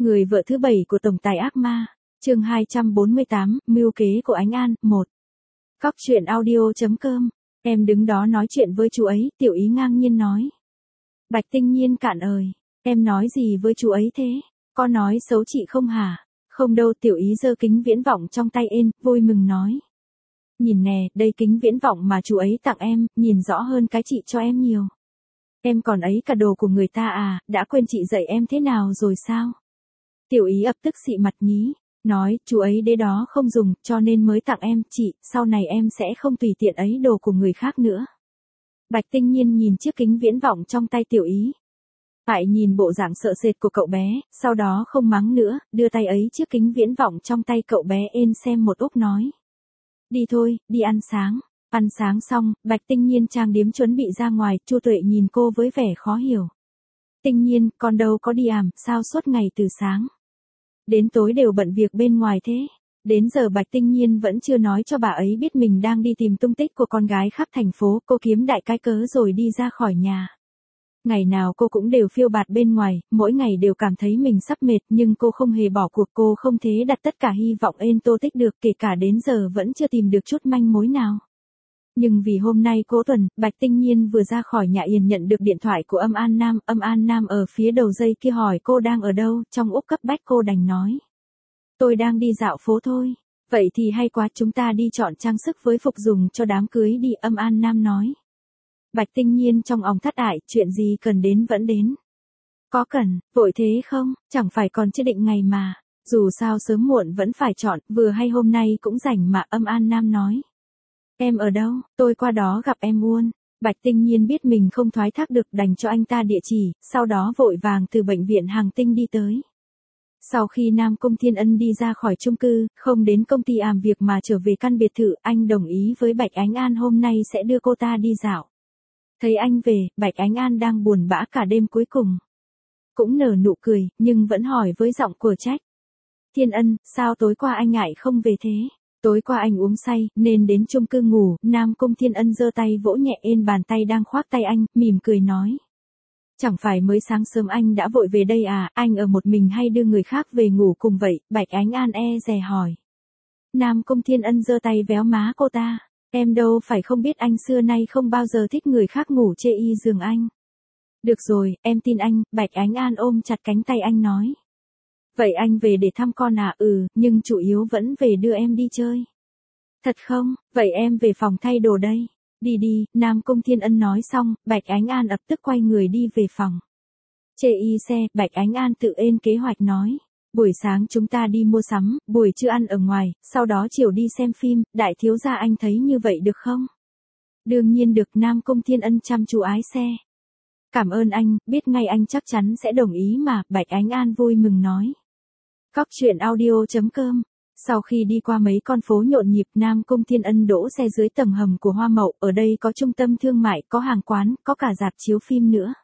Người vợ thứ 7 của tổng tài ác ma, chương 248, mưu kế của Ánh An, 1. Cóc truyện audio.com, em đứng đó nói chuyện với chú ấy, Tiểu Ý ngang nhiên nói. Bạch Tinh Nhiên cạn ời, em nói gì với chú ấy thế, có nói xấu chị không hả? Không đâu. Tiểu Ý giơ kính viễn vọng trong tay em, vui mừng nói. Nhìn nè, đây kính viễn vọng mà chú ấy tặng em, nhìn rõ hơn cái chị cho em nhiều. Em còn ấy cả đồ của người ta à, đã quên chị dạy em thế nào rồi sao? Tiểu Ý ập tức xị mặt nhí, nói, chú ấy đế đó không dùng, cho nên mới tặng em, chị, sau này em sẽ không tùy tiện ấy đồ của người khác nữa. Bạch Tinh Nhiên nhìn chiếc kính viễn vọng trong tay Tiểu Ý. Phải nhìn bộ dạng sợ sệt của cậu bé, sau đó không mắng nữa, đưa tay ấy chiếc kính viễn vọng trong tay cậu bé ên xem một úp nói. Đi thôi, đi ăn sáng. Ăn sáng xong, Bạch Tinh Nhiên trang điểm chuẩn bị ra ngoài, Chu Tuệ nhìn cô với vẻ khó hiểu. Tinh Nhiên, con đâu có đi sao suốt ngày từ sáng đến tối đều bận việc bên ngoài thế? Đến giờ Bạch Tinh Nhiên vẫn chưa nói cho bà ấy biết mình đang đi tìm tung tích của con gái khắp thành phố, cô kiếm đại cái cớ rồi đi ra khỏi nhà. Ngày nào cô cũng đều phiêu bạt bên ngoài, mỗi ngày đều cảm thấy mình sắp mệt, nhưng cô không hề bỏ cuộc, cô không thể đặt tất cả hy vọng lên Tô Tích được, kể cả đến giờ vẫn chưa tìm được chút manh mối nào. Nhưng vì hôm nay Cố Tuần, Bạch Tinh Nhiên vừa ra khỏi nhà Yên nhận được điện thoại của Âm An Nam ở phía đầu dây kia hỏi cô đang ở đâu, trong úp cấp bách cô đành nói. Tôi đang đi dạo phố thôi. Vậy thì hay quá, chúng ta đi chọn trang sức với phục dùng cho đám cưới đi, Âm An Nam nói. Bạch Tinh Nhiên trong òng thắt ải, chuyện gì cần đến vẫn đến. Có cần, vội thế không, chẳng phải còn chưa định ngày mà, dù sao sớm muộn vẫn phải chọn, vừa hay hôm nay cũng rảnh mà, Âm An Nam nói. Em ở đâu, tôi qua đó gặp em luôn. Bạch Tinh Nhiên biết mình không thoái thác được đành cho anh ta địa chỉ, sau đó vội vàng từ bệnh viện Hàng Tinh đi tới. Sau khi Nam Cung Thiên Ân đi ra khỏi chung cư, không đến công ty làm việc mà trở về căn biệt thự, anh đồng ý với Bạch Ánh An hôm nay sẽ đưa cô ta đi dạo. Thấy anh về, Bạch Ánh An đang buồn bã cả đêm cuối cùng. Cũng nở nụ cười, nhưng vẫn hỏi với giọng của trách. Thiên Ân, sao tối qua anh ngại không về thế? Tối qua anh uống say, nên đến chung cư ngủ, Nam Cung Thiên Ân giơ tay vỗ nhẹ lên bàn tay đang khoác tay anh, mỉm cười nói. Chẳng phải mới sáng sớm anh đã vội về đây à, anh ở một mình hay đưa người khác về ngủ cùng vậy, Bạch Ánh An dè hỏi. Nam Cung Thiên Ân giơ tay véo má cô ta, em đâu phải không biết anh xưa nay không bao giờ thích người khác ngủ chê y giường anh. Được rồi, em tin anh, Bạch Ánh An ôm chặt cánh tay anh nói. Vậy anh về để thăm con à? Nhưng chủ yếu vẫn về đưa em đi chơi. Thật không? Vậy em về phòng thay đồ đây. Đi đi, Nam Cung Thiên Ân nói xong, Bạch Ánh An lập tức quay người đi về phòng. Chê y xe, Bạch Ánh An tự lên kế hoạch nói. Buổi sáng chúng ta đi mua sắm, buổi trưa ăn ở ngoài, sau đó chiều đi xem phim, đại thiếu gia anh thấy như vậy được không? Đương nhiên được, Nam Cung Thiên Ân chăm chú ái xe. Cảm ơn anh, biết ngay anh chắc chắn sẽ đồng ý mà, Bạch Ánh An vui mừng nói. Cóc truyện audio.com. Sau khi đi qua mấy con phố nhộn nhịp, Nam Cung Thiên Ân đỗ xe dưới tầng hầm của Hoa Mậu, ở đây có trung tâm thương mại, có hàng quán, có cả rạp chiếu phim nữa.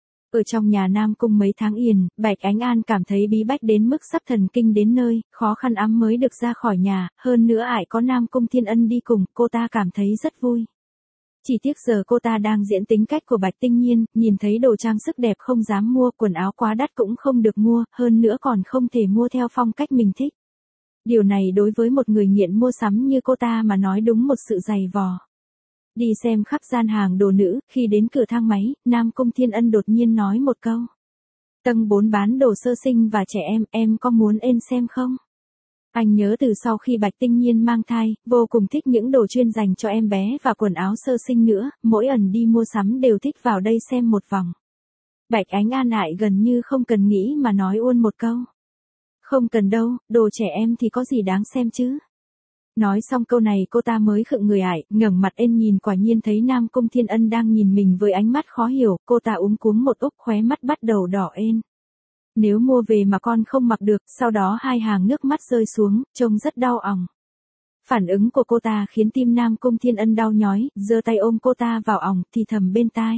Ở trong nhà Nam Cung mấy tháng yên, Bạch Ánh An cảm thấy bí bách đến mức sắp thần kinh đến nơi, khó khăn lắm mới được ra khỏi nhà, hơn nữa ải có Nam Cung Thiên Ân đi cùng, cô ta cảm thấy rất vui. Chỉ tiếc giờ cô ta đang diễn tính cách của Bạch Tinh Nhiên, nhìn thấy đồ trang sức đẹp không dám mua, quần áo quá đắt cũng không được mua, hơn nữa còn không thể mua theo phong cách mình thích. Điều này đối với một người nghiện mua sắm như cô ta mà nói đúng một sự dày vò. Đi xem khắp gian hàng đồ nữ, khi đến cửa thang máy, Nam Cung Thiên Ân đột nhiên nói một câu. Tầng 4 bán đồ sơ sinh và trẻ em có muốn lên xem không? Anh nhớ từ sau khi Bạch Tinh Nhiên mang thai, vô cùng thích những đồ chuyên dành cho em bé và quần áo sơ sinh nữa, mỗi lần đi mua sắm đều thích vào đây xem một vòng. Bạch Ánh An lại gần như không cần nghĩ mà nói luôn một câu. Không cần đâu, đồ trẻ em thì có gì đáng xem chứ. Nói xong câu này cô ta mới khựng người ải, ngẩng mặt lên nhìn, quả nhiên thấy Nam Cung Thiên Ân đang nhìn mình với ánh mắt khó hiểu, cô ta úng cuống một úp, khóe mắt bắt đầu đỏ lên. Nếu mua về mà con không mặc được, sau đó hai hàng nước mắt rơi xuống, trông rất đau ỏng. Phản ứng của cô ta khiến tim Nam Cung Thiên Ân đau nhói, giơ tay ôm cô ta vào ỏng, thì thầm bên tai.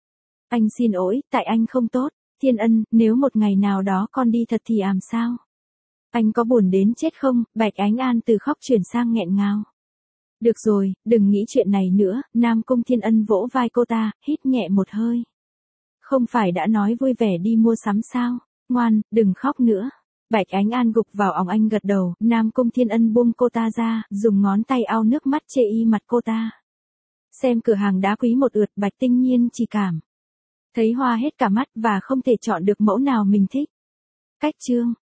Anh xin lỗi, tại anh không tốt, Thiên Ân, nếu một ngày nào đó con đi thật thì sao? Anh có buồn đến chết không? Bạch Ánh An từ khóc chuyển sang nghẹn ngào. Được rồi, đừng nghĩ chuyện này nữa, Nam Cung Thiên Ân vỗ vai cô ta, hít nhẹ một hơi. Không phải đã nói vui vẻ đi mua sắm sao? Ngoan, đừng khóc nữa. Bạch Ánh An gục vào òng anh gật đầu, Nam Cung Thiên Ân buông cô ta ra, dùng ngón tay ao nước mắt chê y mặt cô ta. Xem cửa hàng đá quý một lượt, Bạch Tinh Nhiên chỉ cảm thấy hoa hết cả mắt và không thể chọn được mẫu nào mình thích. Cách chương